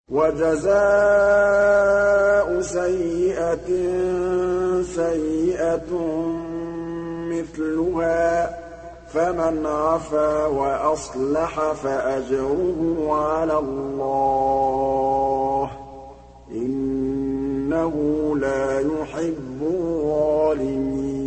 وَجَزَاءُ سَيِّئَةٍ سَيِّئَةٌ مِّثْلُهَا ۖ فَمَنْ عَفَا وَأَصْلَحَ فَأَجْرُهُ عَلَى اللَّهِ ۚ إِنَّهُ لَا يُحِبُّ الظَّالِمِينَ